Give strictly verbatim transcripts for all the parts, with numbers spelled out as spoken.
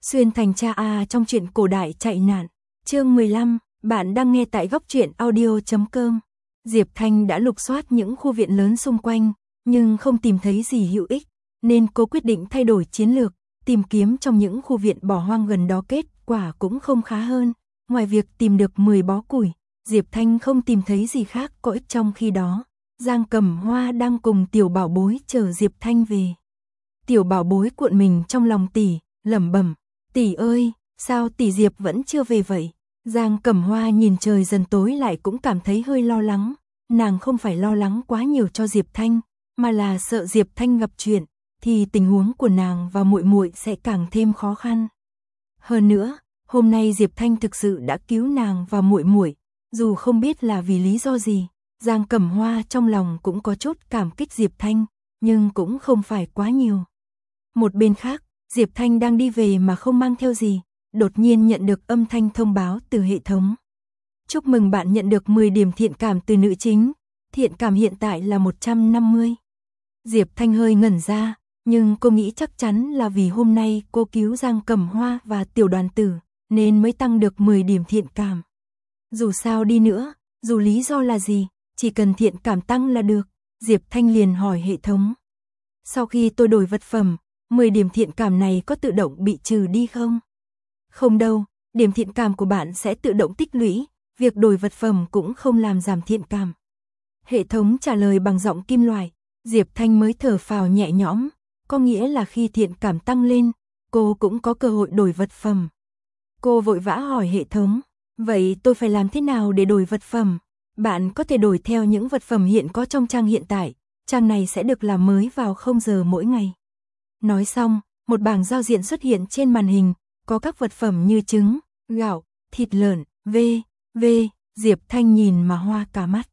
Xuyên thành cha A trong truyện cổ đại chạy nạn. Chương mười lăm, bạn đang nghe tại góc truyện audio chấm com. Diệp Thanh đã lục soát những khu viện lớn xung quanh, nhưng không tìm thấy gì hữu ích, nên cô quyết định thay đổi chiến lược, tìm kiếm trong những khu viện bỏ hoang gần đó. Kết quả cũng không khá hơn, ngoài việc tìm được mười bó củi, Diệp Thanh không tìm thấy gì khác có ích. Trong khi đó, Giang Cẩm Hoa đang cùng Tiểu Bảo Bối chờ Diệp Thanh về. Tiểu Bảo Bối cuộn mình trong lòng tỷ, lẩm bẩm: "Tỷ ơi, sao tỷ Diệp vẫn chưa về vậy?" Giang Cẩm Hoa nhìn trời dần tối lại cũng cảm thấy hơi lo lắng, nàng không phải lo lắng quá nhiều cho Diệp Thanh, mà là sợ Diệp Thanh gặp chuyện thì tình huống của nàng và muội muội sẽ càng thêm khó khăn. Hơn nữa, hôm nay Diệp Thanh thực sự đã cứu nàng và muội muội, dù không biết là vì lý do gì, Giang Cẩm Hoa trong lòng cũng có chút cảm kích Diệp Thanh, nhưng cũng không phải quá nhiều. Một bên khác, Diệp Thanh đang đi về mà không mang theo gì, đột nhiên nhận được âm thanh thông báo từ hệ thống. "Chúc mừng bạn nhận được mười điểm thiện cảm từ nữ chính, thiện cảm hiện tại là một trăm năm mươi." Diệp Thanh hơi ngẩn ra, nhưng cô nghĩ chắc chắn là vì hôm nay cô cứu Giang Cẩm Hoa và Tiểu Đoàn Tử, nên mới tăng được mười điểm thiện cảm. Dù sao đi nữa, dù lý do là gì, chỉ cần thiện cảm tăng là được. Diệp Thanh liền hỏi hệ thống: "Sau khi tôi đổi vật phẩm, mười điểm thiện cảm này có tự động bị trừ đi không?" "Không đâu, điểm thiện cảm của bạn sẽ tự động tích lũy, việc đổi vật phẩm cũng không làm giảm thiện cảm." Hệ thống trả lời bằng giọng kim loại. Diệp Thanh mới thở phào nhẹ nhõm, có nghĩa là khi thiện cảm tăng lên, cô cũng có cơ hội đổi vật phẩm. Cô vội vã hỏi hệ thống: "Vậy tôi phải làm thế nào để đổi vật phẩm?" "Bạn có thể đổi theo những vật phẩm hiện có trong trang hiện tại, trang này sẽ được làm mới vào không giờ mỗi ngày." Nói xong, một bảng giao diện xuất hiện trên màn hình, có các vật phẩm như trứng, gạo, thịt lợn, v, v. Diệp Thanh nhìn mà hoa cả mắt.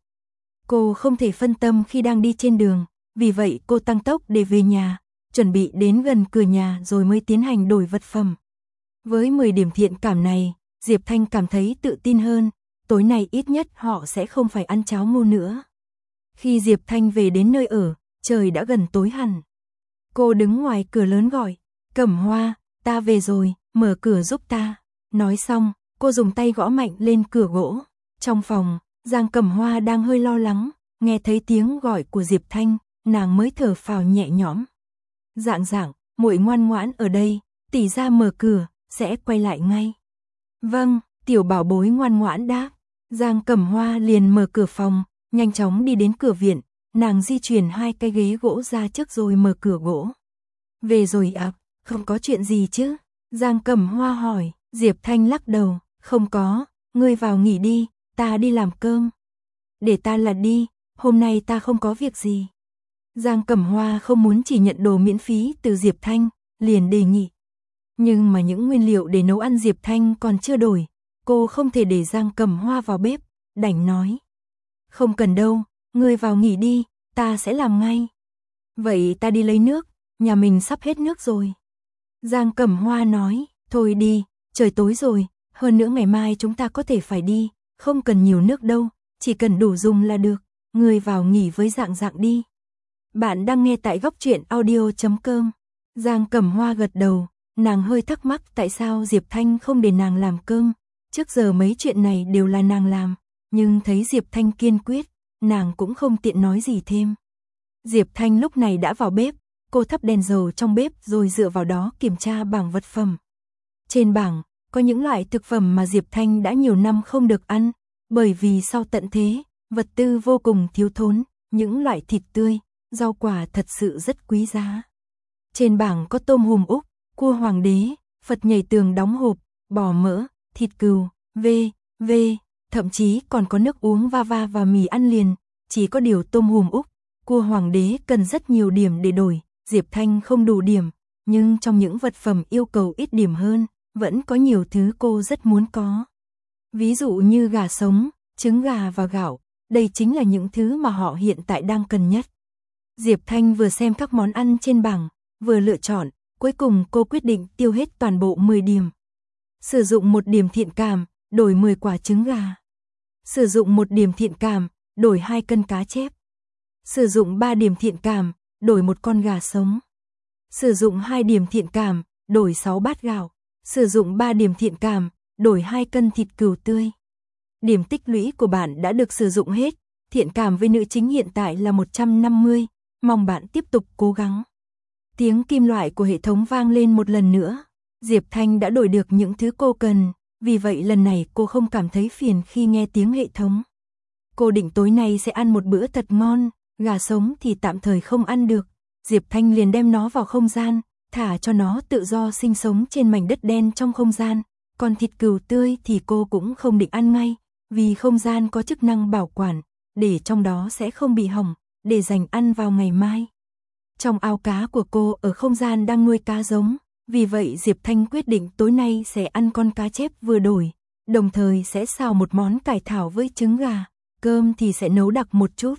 Cô không thể phân tâm khi đang đi trên đường, vì vậy cô tăng tốc để về nhà, chuẩn bị đến gần cửa nhà rồi mới tiến hành đổi vật phẩm. Với mười điểm thiện cảm này, Diệp Thanh cảm thấy tự tin hơn, tối nay ít nhất họ sẽ không phải ăn cháo ngô nữa. Khi Diệp Thanh về đến nơi ở, trời đã gần tối hẳn. Cô đứng ngoài cửa lớn gọi: "Cẩm Hoa, ta về rồi, mở cửa giúp ta." Nói xong, cô dùng tay gõ mạnh lên cửa gỗ. Trong phòng, Giang Cẩm Hoa đang hơi lo lắng, nghe thấy tiếng gọi của Diệp Thanh, nàng mới thở phào nhẹ nhõm. "Dạng dạng, muội ngoan ngoãn ở đây, tỷ ra mở cửa, sẽ quay lại ngay." "Vâng." Tiểu Bảo Bối ngoan ngoãn đáp. Giang Cẩm Hoa liền mở cửa phòng, nhanh chóng đi đến cửa viện, nàng di chuyển hai cái ghế gỗ ra trước rồi mở cửa gỗ. "Về rồi ạ, à? Không có chuyện gì chứ?" Giang Cẩm Hoa hỏi. Diệp Thanh lắc đầu: "Không có, ngươi vào nghỉ đi, ta đi làm cơm." "Để ta là đi, hôm nay ta không có việc gì." Giang Cẩm Hoa không muốn chỉ nhận đồ miễn phí từ Diệp Thanh, liền đề nghị. Nhưng mà những nguyên liệu để nấu ăn Diệp Thanh còn chưa đổi, cô không thể để Giang Cẩm Hoa vào bếp, đành nói: "Không cần đâu, ngươi vào nghỉ đi, ta sẽ làm ngay." "Vậy ta đi lấy nước, nhà mình sắp hết nước rồi." Giang Cẩm Hoa nói. "Thôi đi, trời tối rồi, hơn nữa ngày mai chúng ta có thể phải đi, không cần nhiều nước đâu, chỉ cần đủ dùng là được, ngươi vào nghỉ với Dạng Dạng đi." Bạn đang nghe tại góc truyện audio chấm com. Giang Cẩm Hoa gật đầu, nàng hơi thắc mắc tại sao Diệp Thanh không để nàng làm cơm, trước giờ mấy chuyện này đều là nàng làm, nhưng thấy Diệp Thanh kiên quyết, nàng cũng không tiện nói gì thêm. Diệp Thanh lúc này đã vào bếp, cô thắp đèn dầu trong bếp rồi dựa vào đó kiểm tra bảng vật phẩm. Trên bảng, có những loại thực phẩm mà Diệp Thanh đã nhiều năm không được ăn, bởi vì sau tận thế, vật tư vô cùng thiếu thốn, những loại thịt tươi, rau quả thật sự rất quý giá. Trên bảng có tôm hùm Úc, cua hoàng đế, Phật nhảy tường đóng hộp, bò mỡ, thịt cừu, v, v, thậm chí còn có nước uống Vava và mì ăn liền, chỉ có điều tôm hùm Úc, cua hoàng đế cần rất nhiều điểm để đổi, Diệp Thanh không đủ điểm, nhưng trong những vật phẩm yêu cầu ít điểm hơn, vẫn có nhiều thứ cô rất muốn có. Ví dụ như gà sống, trứng gà và gạo, đây chính là những thứ mà họ hiện tại đang cần nhất. Diệp Thanh vừa xem các món ăn trên bảng, vừa lựa chọn, cuối cùng cô quyết định tiêu hết toàn bộ mười điểm. Sử dụng một điểm thiện cảm, đổi mười quả trứng gà. Sử dụng một điểm thiện cảm, đổi hai cân cá chép. Sử dụng ba điểm thiện cảm, đổi một con gà sống. Sử dụng hai điểm thiện cảm, đổi sáu bát gạo. Sử dụng ba điểm thiện cảm, đổi hai cân thịt cừu tươi. Điểm tích lũy của bạn đã được sử dụng hết, thiện cảm với nữ chính hiện tại là một trăm năm mươi, mong bạn tiếp tục cố gắng. Tiếng kim loại của hệ thống vang lên một lần nữa. Diệp Thanh đã đổi được những thứ cô cần, vì vậy lần này cô không cảm thấy phiền khi nghe tiếng hệ thống. Cô định tối nay sẽ ăn một bữa thật ngon, gà sống thì tạm thời không ăn được. Diệp Thanh liền đem nó vào không gian, thả cho nó tự do sinh sống trên mảnh đất đen trong không gian. Còn thịt cừu tươi thì cô cũng không định ăn ngay, vì không gian có chức năng bảo quản, để trong đó sẽ không bị hỏng, để dành ăn vào ngày mai. Trong ao cá của cô ở không gian đang nuôi cá giống, vì vậy Diệp Thanh quyết định tối nay sẽ ăn con cá chép vừa đổi, đồng thời sẽ xào một món cải thảo với trứng gà, cơm thì sẽ nấu đặc một chút.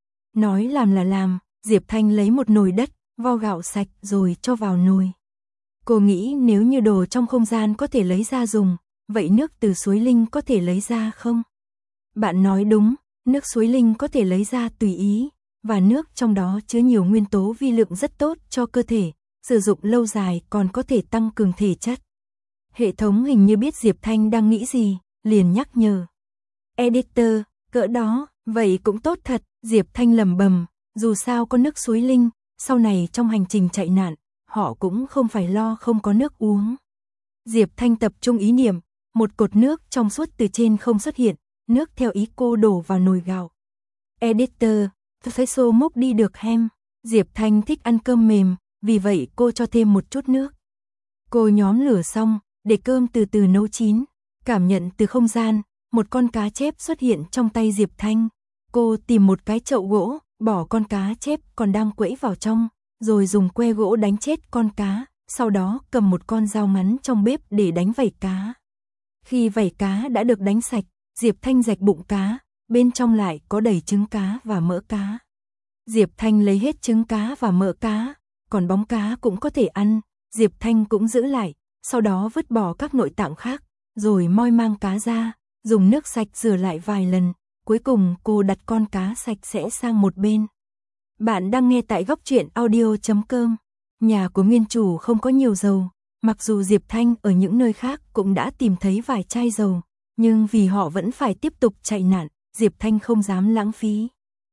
Nói làm là làm, Diệp Thanh lấy một nồi đất, vo gạo sạch rồi cho vào nồi. Cô nghĩ nếu như đồ trong không gian có thể lấy ra dùng, vậy nước từ suối linh có thể lấy ra không? Bạn nói đúng, nước suối linh có thể lấy ra tùy ý, và nước trong đó chứa nhiều nguyên tố vi lượng rất tốt cho cơ thể, sử dụng lâu dài còn có thể tăng cường thể chất. Hệ thống hình như biết Diệp Thanh đang nghĩ gì, liền nhắc nhở. Editor, cỡ đó, vậy cũng tốt thật, Diệp Thanh lẩm bẩm, dù sao có nước suối linh, sau này trong hành trình chạy nạn, họ cũng không phải lo không có nước uống. Diệp Thanh tập trung ý niệm, một cột nước trong suốt từ trên không xuất hiện, nước theo ý cô đổ vào nồi gạo. Editor, tôi thấy xô mốc đi được hem. Diệp Thanh thích ăn cơm mềm, vì vậy cô cho thêm một chút nước. Cô nhóm lửa xong, để cơm từ từ nấu chín. Cảm nhận từ không gian, một con cá chép xuất hiện trong tay Diệp Thanh. Cô tìm một cái chậu gỗ, bỏ con cá chép còn đang quẫy vào trong, rồi dùng que gỗ đánh chết con cá, sau đó cầm một con dao ngắn trong bếp để đánh vảy cá. Khi vảy cá đã được đánh sạch, Diệp Thanh rạch bụng cá, bên trong lại có đầy trứng cá và mỡ cá. Diệp Thanh lấy hết trứng cá và mỡ cá, còn bóng cá cũng có thể ăn, Diệp Thanh cũng giữ lại, sau đó vứt bỏ các nội tạng khác, rồi moi mang cá ra, dùng nước sạch rửa lại vài lần, cuối cùng cô đặt con cá sạch sẽ sang một bên. Bạn đang nghe tại góc truyện audio chấm com. Nhà của nguyên chủ không có nhiều dầu, mặc dù Diệp Thanh ở những nơi khác cũng đã tìm thấy vài chai dầu, nhưng vì họ vẫn phải tiếp tục chạy nạn, Diệp Thanh không dám lãng phí.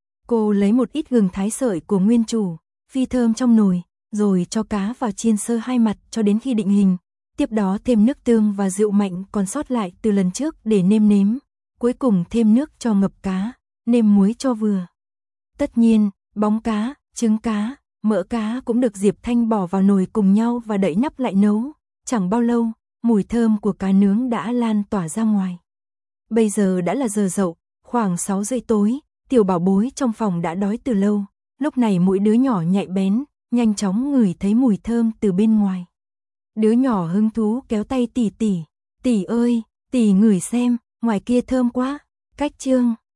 Cô lấy một ít gừng thái sợi của nguyên chủ, phi thơm trong nồi, rồi cho cá vào chiên sơ hai mặt cho đến khi định hình. Tiếp đó thêm nước tương và rượu mạnh còn sót lại từ lần trước để nêm nếm. Cuối cùng thêm nước cho ngập cá, nêm muối cho vừa. Tất nhiên, bóng cá, trứng cá, mỡ cá cũng được Diệp Thanh bỏ vào nồi cùng nhau và đậy nắp lại nấu. Chẳng bao lâu, mùi thơm của cá nướng đã lan tỏa ra ngoài. Bây giờ đã là giờ dậu, khoảng sáu rưỡi tối, tiểu bảo bối trong phòng đã đói từ lâu. Lúc này mỗi đứa nhỏ nhạy bén, nhanh chóng ngửi thấy mùi thơm từ bên ngoài. Đứa nhỏ hứng thú kéo tay tỷ tỷ, tỷ ơi, tỷ ngửi xem, ngoài kia thơm quá. Cách chương